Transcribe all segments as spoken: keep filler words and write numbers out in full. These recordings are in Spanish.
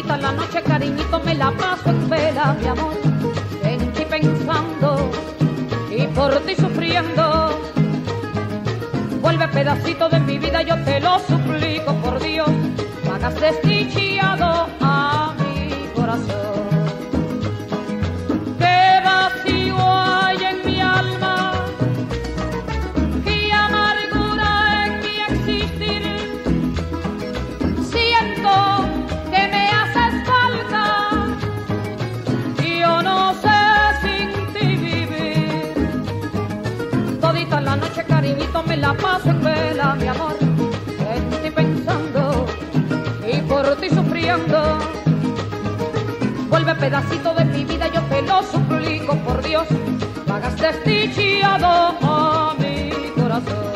Todita la noche, cariñito, me la paso en vela, mi amor, en ti pensando y por ti sufriendo. Vuelve pedacito de mi vida, yo te lo suplico, por Dios, no hagas desdichado a mi corazón. Qué vacío hay en mi alma, qué amargura en mi existir. Siento que me haces falta, yo no sé sin ti vivir. Todita la noche, cariñito, me la paso en vela, mi amor, en ti pensando y por ti sufriendo. Vuelve pedacito de mi vida, yo te lo suplico, por Dios, no hagas desdichado a mi corazón.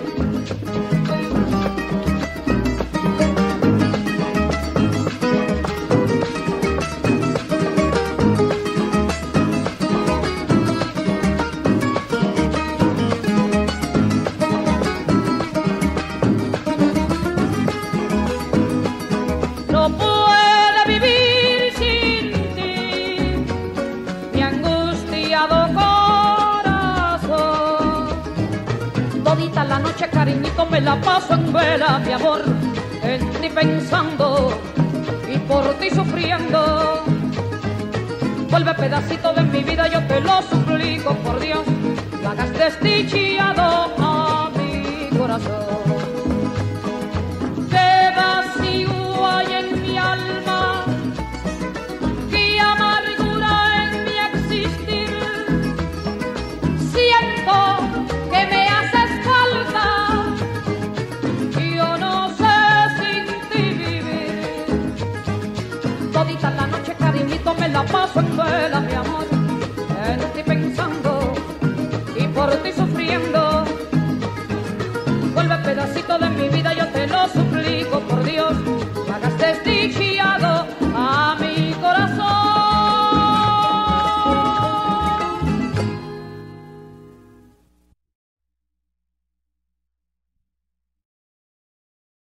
No puede vivir sin ti mi angustiado corazón. Todita la noche, cariñito, me la paso en vela, mi amor, en ti pensando y por ti sufriendo. Vuelve pedacito de mi vida, yo te lo suplico, por Dios, no hagas desdichado a mi corazón.